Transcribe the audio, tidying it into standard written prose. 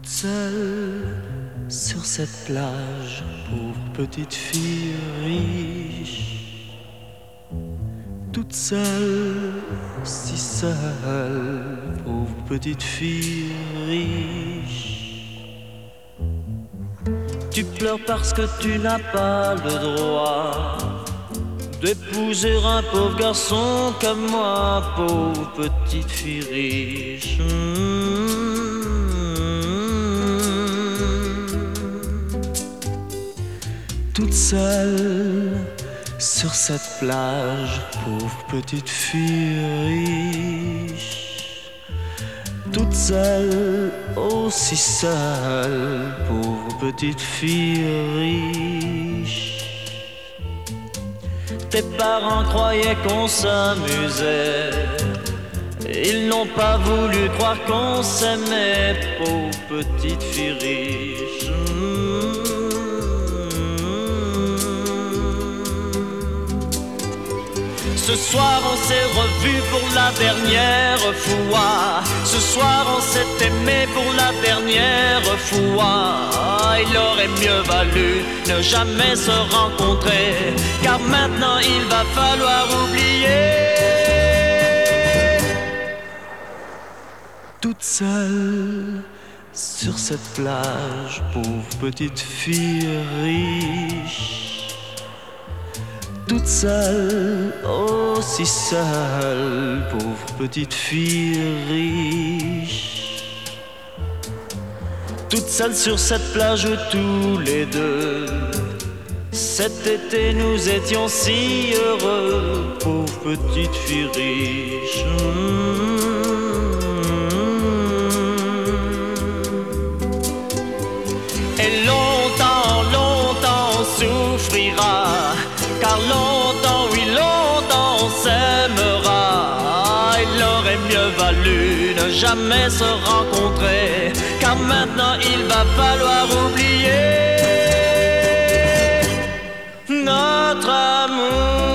Toute seule sur cette plage, pauvre petite fille riche. Toute seule, si seule, pauvre petite fille riche. Tu pleures parce que tu n'as pas le droit d'épouser un pauvre garçon comme moi, pauvre petite fille riche. Toute seule sur cette plage, pauvre petite fille riche. Toute seule, aussi seule, pauvre petite fille riche. Tes parents croyaient qu'on s'amusait, ils n'ont pas voulu croire qu'on s'aimait, pauvre petite fille riche. Ce soir on s'est revus pour la dernière fois. Ce soir on s'est aimé pour la dernière fois. Il aurait mieux valu ne jamais se rencontrer, car maintenant il va falloir oublier. Toute seule sur cette plage, pauvre petite fille riche. Toute seule, aussi seule, pauvre petite fille riche. Toute seule sur cette plage tous les deux. Cet été nous étions si heureux, pauvre petite fille riche. Et longtemps, longtemps on souffrira, car longtemps, oui longtemps on s'aimera. Il aurait mieux valu ne jamais se rencontrer, car maintenant il va falloir oublier notre amour.